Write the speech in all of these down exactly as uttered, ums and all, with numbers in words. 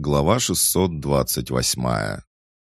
Глава шестьсот двадцать восемь.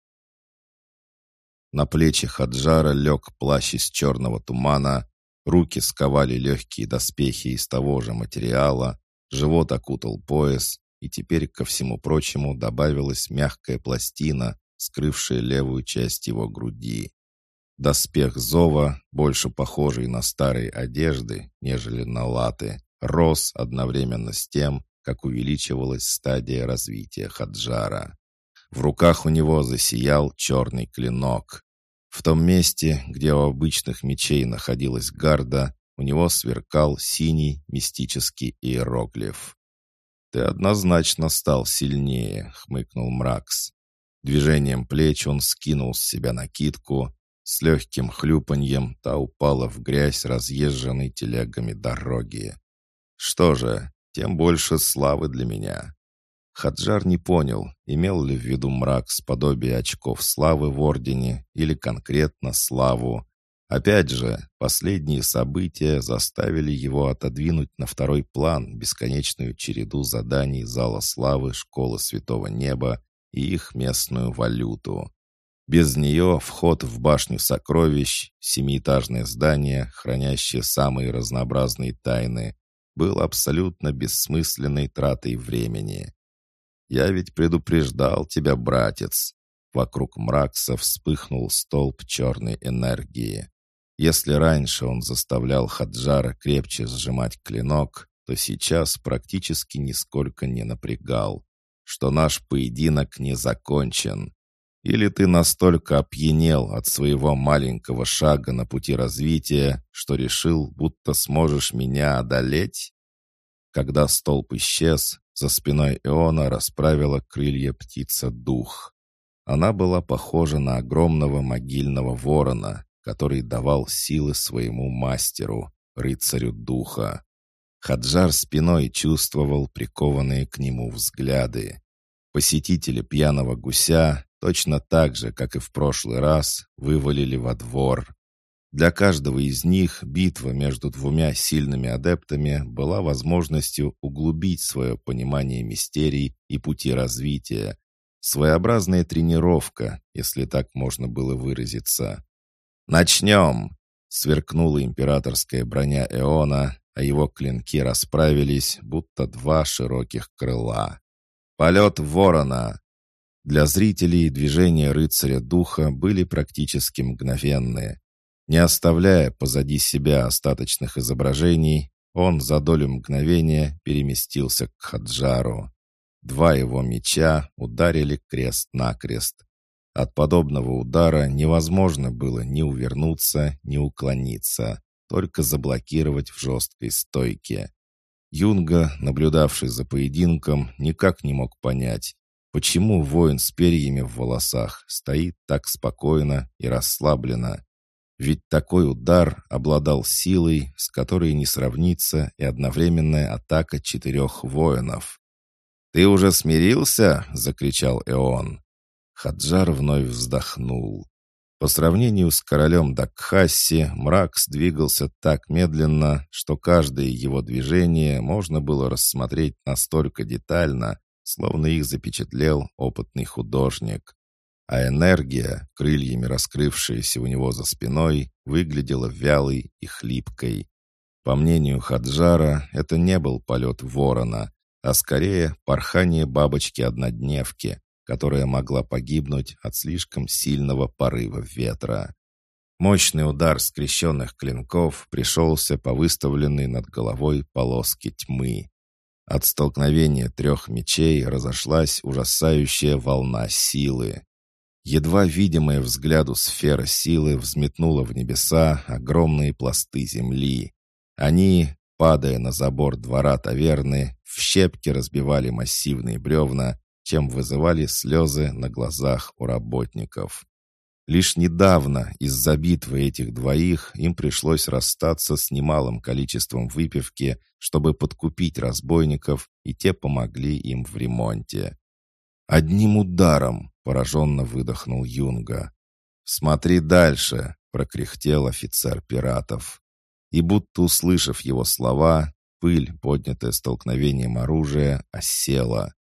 На плечи Хаджара лег плащ из черного тумана, руки сковали легкие доспехи из того же материала, живот окутал пояс, и теперь ко всему прочему добавилась мягкая пластина, скрывшая левую часть его груди. Доспех Зова, больше похожий на старые одежды, нежели на латы, рос одновременно с тем, как увеличивалась стадия развития Хаджара. В руках у него засиял черный клинок. В том месте, где у обычных мечей находилась гарда, у него сверкал синий мистический иероглиф. «Ты однозначно стал сильнее», — хмыкнул Мракс. Движением плеч он скинул с себя накидку. С легким хлюпаньем та упала в грязь разъезженной телегами дороги. «Что же, тем больше славы для меня». Хаджар не понял, имел ли в виду Мракс подобие очков славы в Ордене или конкретно славу. Опять же, последние события заставили его отодвинуть на второй план бесконечную череду заданий Зала Славы Школы Святого Неба и их местную валюту. Без нее вход в башню сокровищ, семиэтажное здание, хранящее самые разнообразные тайны, был абсолютно бессмысленной тратой времени. «Я ведь предупреждал тебя, братец!» Вокруг Мракса вспыхнул столб черной энергии. Если раньше он заставлял Хаджара крепче сжимать клинок, то сейчас практически нисколько не напрягал, что наш поединок не закончен. Или ты настолько опьянел от своего маленького шага на пути развития, что решил, будто сможешь меня одолеть? Когда столб исчез, за спиной Эона расправила крылья птица-дух. Она была похожа на огромного могильного ворона, который давал силы своему мастеру, рыцарю духа. Хаджар спиной чувствовал прикованные к нему взгляды. Посетители пьяного гуся точно так же, как и в прошлый раз, вывалили во двор. Для каждого из них битва между двумя сильными адептами была возможностью углубить свое понимание мистерий и пути развития. Своеобразная тренировка, если так можно было выразиться. «Начнем!» — сверкнула императорская броня Эона, а его клинки расправились, будто два широких крыла. «Полет ворона!» Для зрителей движения рыцаря духа были практически мгновенные. Не оставляя позади себя остаточных изображений, он за долю мгновения переместился к Хаджару. Два его меча ударили крест-накрест. От подобного удара невозможно было ни увернуться, ни уклониться, только заблокировать в жесткой стойке. Юнга, наблюдавший за поединком, никак не мог понять, почему воин с перьями в волосах стоит так спокойно и расслабленно. Ведь такой удар обладал силой, с которой не сравнится и одновременная атака четырех воинов. «Ты уже смирился?» — закричал Эон. Хаджар вновь вздохнул. По сравнению с королем Дакхасси, Мракс двигался так медленно, что каждое его движение можно было рассмотреть настолько детально, словно их запечатлел опытный художник. А энергия, крыльями раскрывшаяся у него за спиной, выглядела вялой и хлипкой. По мнению Хаджара, это не был полет ворона, а скорее порхание бабочки-однодневки, которая могла погибнуть от слишком сильного порыва ветра. Мощный удар скрещенных клинков пришелся по выставленной над головой полоске тьмы. От столкновения трех мечей разошлась ужасающая волна силы. Едва видимая взгляду сфера силы взметнула в небеса огромные пласты земли. Они, падая на забор двора таверны, в щепки разбивали массивные бревна, чем вызывали слезы на глазах у работников. Лишь недавно из-за битвы этих двоих им пришлось расстаться с немалым количеством выпивки, чтобы подкупить разбойников, и те помогли им в ремонте. «Одним ударом!» — пораженно выдохнул Юнга. «Смотри дальше!» — прокряхтел офицер пиратов. И будто услышав его слова, пыль, поднятая столкновением оружия, осела.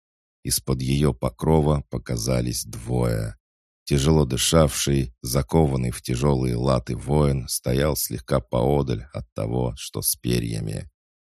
Из-под ее покрова показались двое. Тяжело дышавший, закованный в тяжелые латы воин стоял слегка поодаль от того, что с перьями.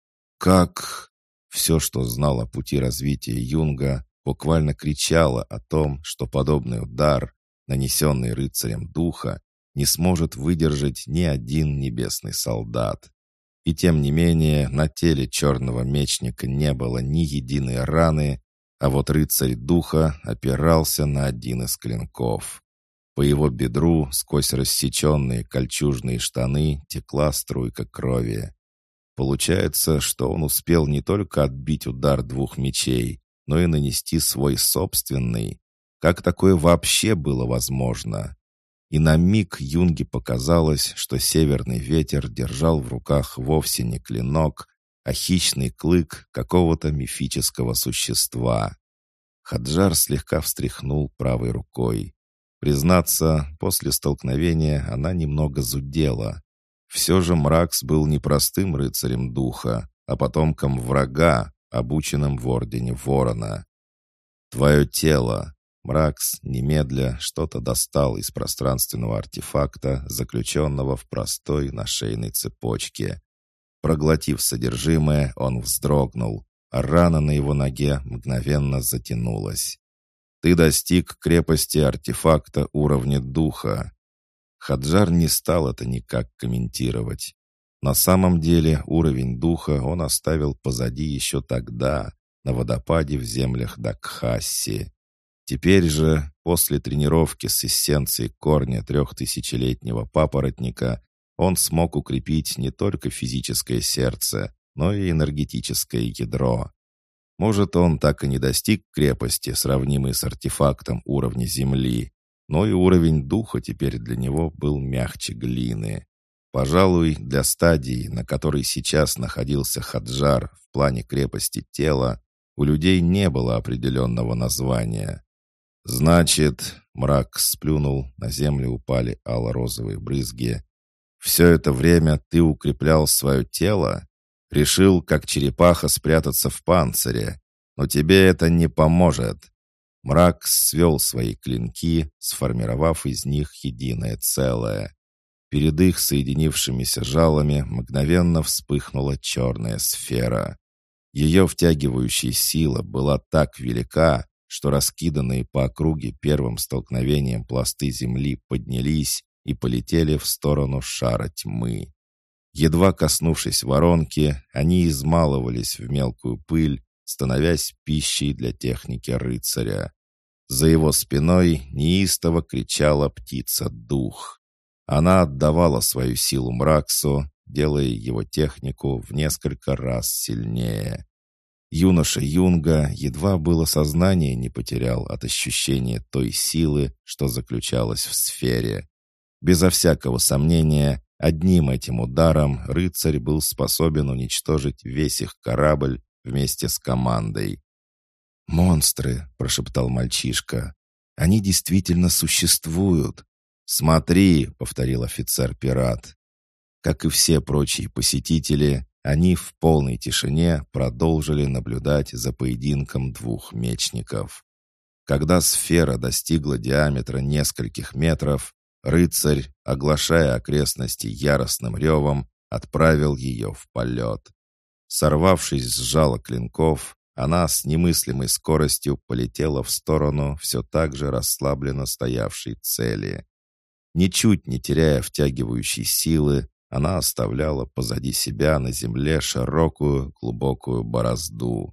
«Как?» Все, что знал о пути развития Юнга, буквально кричало о том, что подобный удар, нанесенный рыцарем духа, не сможет выдержать ни один небесный солдат. И тем не менее на теле черного мечника не было ни единой раны, а вот рыцарь духа опирался на один из клинков. По его бедру сквозь рассеченные кольчужные штаны текла струйка крови. Получается, что он успел не только отбить удар двух мечей, но и нанести свой собственный. Как такое вообще было возможно? И на миг Юнге показалось, что северный ветер держал в руках вовсе не клинок, а хищный клык какого-то мифического существа. Хаджар слегка встряхнул правой рукой. Признаться, после столкновения она немного зудела. Все же Мракс был не простым рыцарем духа, а потомком врага, обученным в Ордене Ворона. «Твое тело!» Мракс, немедля, что-то достал из пространственного артефакта, заключенного в простой нашейной цепочке. Проглотив содержимое, он вздрогнул, а рана на его ноге мгновенно затянулась. «Ты достиг крепости артефакта уровня духа». Хаджар не стал это никак комментировать. На самом деле уровень духа он оставил позади еще тогда, на водопаде в землях Дакхасси. Теперь же, после тренировки с эссенцией корня трехтысячелетнего папоротника, он смог укрепить не только физическое сердце, но и энергетическое ядро. Может, он так и не достиг крепости, сравнимой с артефактом уровня Земли, но и уровень духа теперь для него был мягче глины. Пожалуй, для стадии, на которой сейчас находился Хаджар в плане крепости тела, у людей не было определенного названия. «Значит», — мрак сплюнул, на землю упали ало-розовые брызги, «все это время ты укреплял свое тело? Решил, как черепаха, спрятаться в панцире, но тебе это не поможет». Мрак свел свои клинки, сформировав из них единое целое. Перед их соединившимися жалами мгновенно вспыхнула черная сфера. Ее втягивающая сила была так велика, что раскиданные по округе первым столкновением пласты земли поднялись и полетели в сторону шара тьмы. Едва коснувшись воронки, они измалывались в мелкую пыль, становясь пищей для техники рыцаря. За его спиной неистово кричала птица-дух. Она отдавала свою силу Мраксу, делая его технику в несколько раз сильнее. Юноша Юнга едва было сознание не потерял от ощущения той силы, что заключалась в сфере. Безо всякого сомнения, одним этим ударом рыцарь был способен уничтожить весь их корабль вместе с командой. «Монстры!» — прошептал мальчишка. «Они действительно существуют!» «Смотри!» — повторил офицер-пират. Как и все прочие посетители, они в полной тишине продолжили наблюдать за поединком двух мечников. Когда сфера достигла диаметра нескольких метров, рыцарь, оглашая окрестности яростным ревом, отправил ее в полет. Сорвавшись с жала клинков, она с немыслимой скоростью полетела в сторону все так же расслабленно стоявшей цели. Ничуть не теряя втягивающей силы, она оставляла позади себя на земле широкую, глубокую борозду.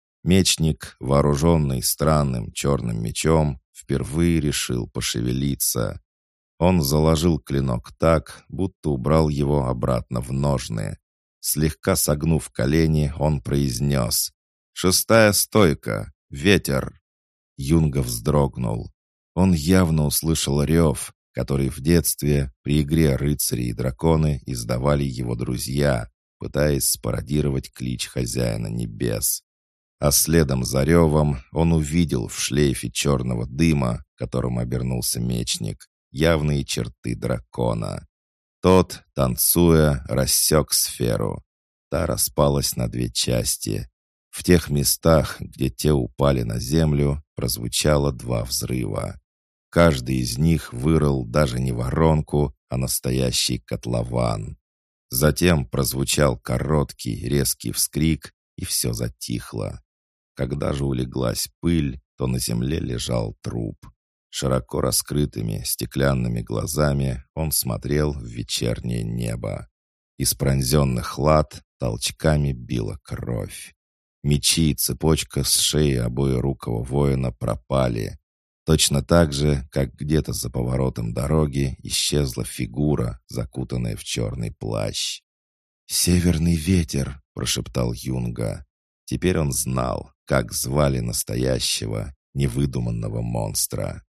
Мечник, вооруженный странным черным мечом, впервые решил пошевелиться. Он заложил клинок так, будто убрал его обратно в ножны. Слегка согнув колени, он произнес: «Шестая стойка! Ветер!» Юнга вздрогнул. Он явно услышал рев, который в детстве при игре «Рыцари и драконы» издавали его друзья, пытаясь спародировать клич хозяина небес. А следом за ревом он увидел в шлейфе черного дыма, которым обернулся мечник, явные черты дракона. Тот, танцуя, рассек сферу. Та распалась на две части. В тех местах, где те упали на землю, прозвучало два взрыва. Каждый из них вырыл даже не воронку, а настоящий котлован. Затем прозвучал короткий, резкий вскрик, и все затихло. Когда же улеглась пыль, то на земле лежал труп. Широко раскрытыми стеклянными глазами он смотрел в вечернее небо. Из пронзенных лад толчками била кровь. Мечи и цепочка с шеи обоирукого воина пропали. Точно так же, как где-то за поворотом дороги исчезла фигура, закутанная в черный плащ. «Северный ветер!» — прошептал Юнга. Теперь он знал, как звали настоящего, невыдуманного монстра.